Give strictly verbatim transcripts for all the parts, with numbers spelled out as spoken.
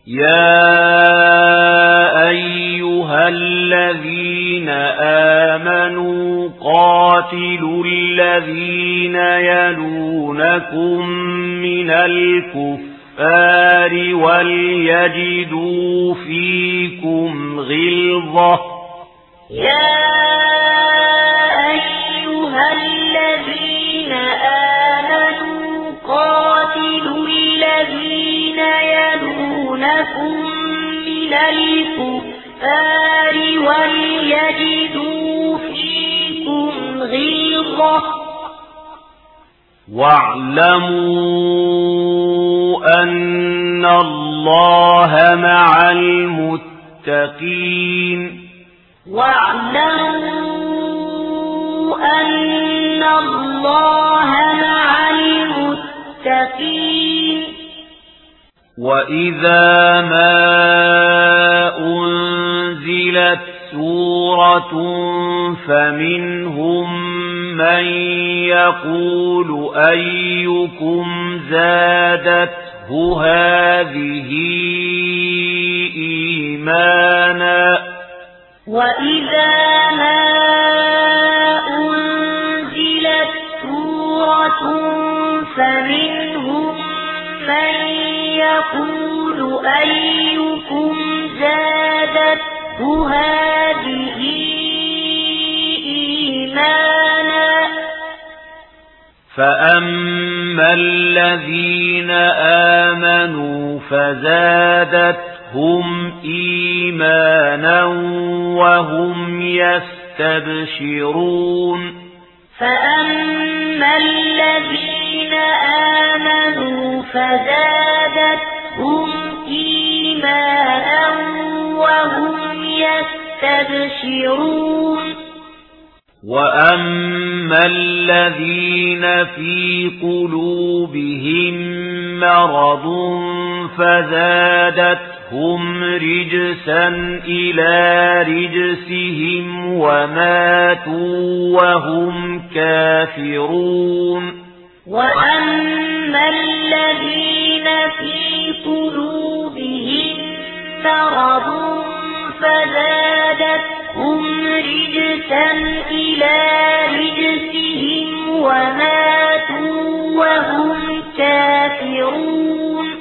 يا أيها الذين آمنوا قاتلوا الذين يلونكم من الكفار وليجدوا فيكم غلظة يا أيها الذين آمنوا قاتلوا الذين يلونكم من الكفار وليجدوا فيكم غلظة واعلموا أن الله مع المتقين واعلموا أن الله مع المتقين وإذا ما أنزلت سورة فمنهم من يقول أيكم زادته هذه إيمانا وإذا ما أنزلت سورة فمنهم من يقول أيكم زادته هذه إيمانا فأما الذين آمنوا فزادتهم إيمانا وهم يستبشرون فأما الذين آمنوا فزادتهم إيمانا وهم يستبشرون وأما الذين في قلوبهم مرض فزادتهم رجسا إلى رجسهم وماتوا وهم كافرون وأما الذين في قلوبهم مرض فزادتهم رجسا إلى رجسهم وماتوا وهم كافرون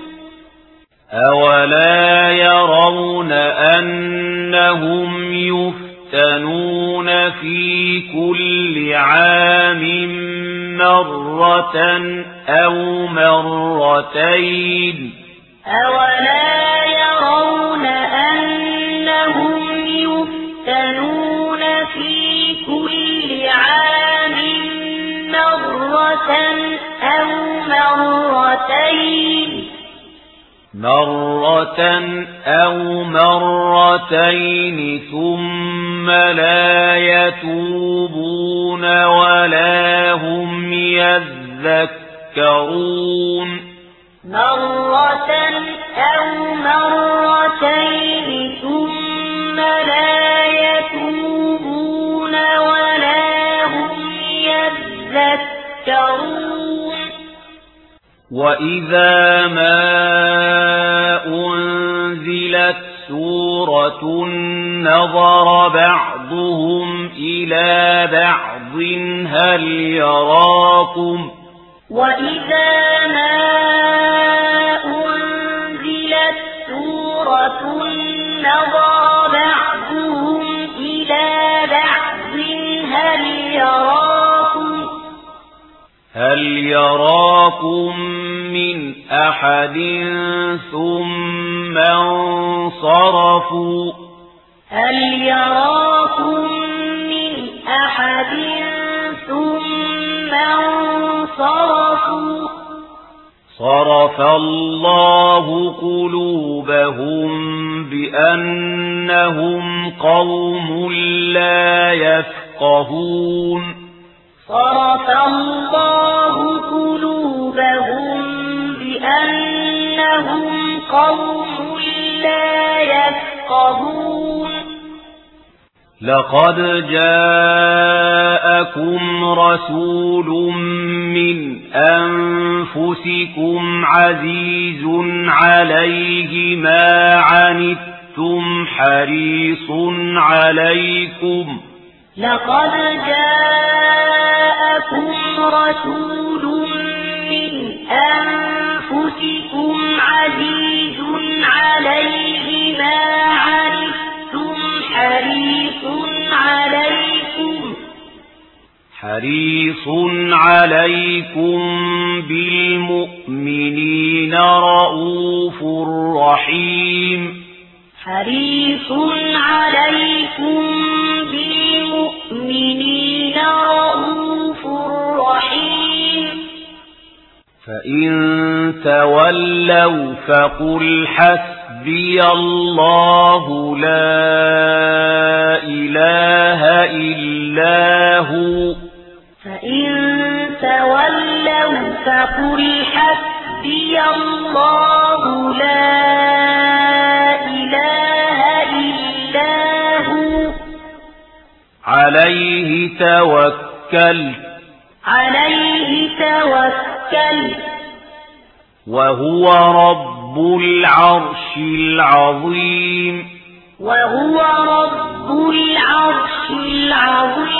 أولا يرون أنهم يفتنون في كل عام مرة أو مرتين أولا يرون أنهم يفتنون في كل عام مرة أو مرتين مرة أو مرتين ثم لا يتوبون ولا هم يذكرون مرة أو مرتين ثم لا يتوبون ولا هم يذكرون وإذا ما أنزلت سورة نظر بعضهم إلى بعض هل يراكم وإذا ما أنزلت سورة نظر بعضهم إلى بعض هل يراكم هل يراكم من أحد ثم انصرفوا هل يراكم من أحد ثم انصرفوا صرف الله قلوبهم بأنهم قوم لا يفقهون صرف الله قلوبهم بأنهم قوم لا يفقهون لقد جاءكم رسول من أنفسكم عزيز عليه ما عنتم حريص عليكم لقد جاءكم رسول من أنفسكم عزيز عليه ما عنتم حريص عليكم حريص عليكم بالمؤمنين رؤوف رحيم حريص عليكم بالمؤمنين رؤوف رحيم فإن تولوا فقل حسبي الله لا إله إلا هو فإن تولوا فقل حسبي الله لا إله إلا هو عليه توكلت عليه توكلت وهو رب العرش العظيم وهو رب العرش العظيم